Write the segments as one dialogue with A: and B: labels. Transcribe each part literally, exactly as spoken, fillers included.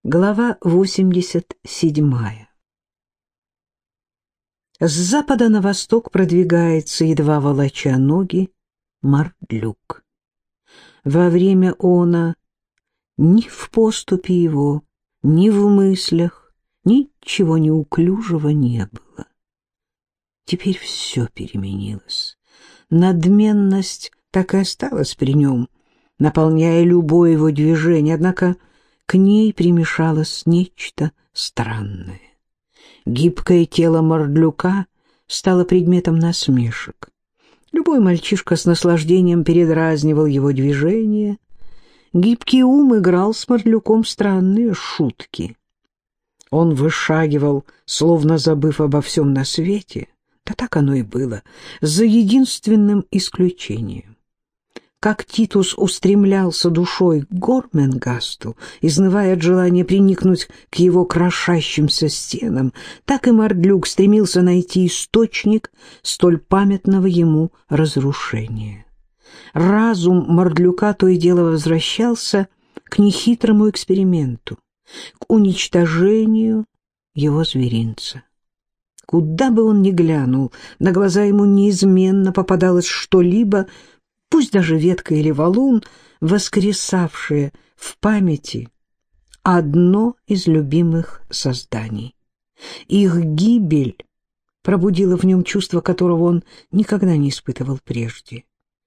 A: Глава восемьдесят седьмая. С запада на восток продвигается, едва волоча ноги, Мардлюк. Во время она ни в поступе его, ни в мыслях ничего неуклюжего не было. Теперь все переменилось. Надменность так и осталась при нем, наполняя любое его движение, однако к ней примешалось нечто странное. Гибкое тело Мардлюка стало предметом насмешек. Любой мальчишка с наслаждением передразнивал его движения. Гибкий ум играл с Мардлюком странные шутки. Он вышагивал, словно забыв обо всем на свете. Да так оно и было, за единственным исключением. Как Титус устремлялся душой к Горменгасту, изнывая от желания приникнуть к его крошащимся стенам, так и Мардлюк стремился найти источник столь памятного ему разрушения. Разум Мардлюка то и дело возвращался к нехитрому эксперименту, к уничтожению его зверинца. Куда бы он ни глянул, на глаза ему неизменно попадалось что-либо, пусть даже ветка или валун, воскресавшее в памяти одно из любимых созданий. Их гибель пробудила в нем чувство, которого он никогда не испытывал прежде.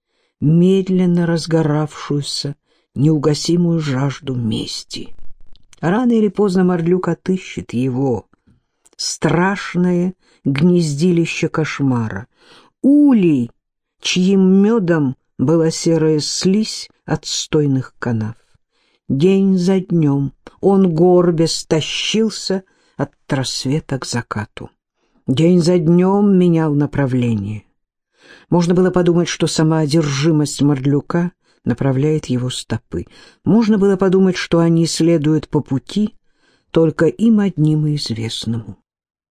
A: Медленно разгоравшуюся, неугасимую жажду мести. Рано или поздно Мардлюк отыщет его. Страшное гнездилище кошмара. Улей, чьим медом была серая слизь отстойных канав. День за днем он горбясь тащился от рассвета к закату. День за днем менял направление. Можно было подумать, что сама одержимость Мардлюка направляет его стопы. Можно было подумать, что они следуют по пути, только им одним и известному.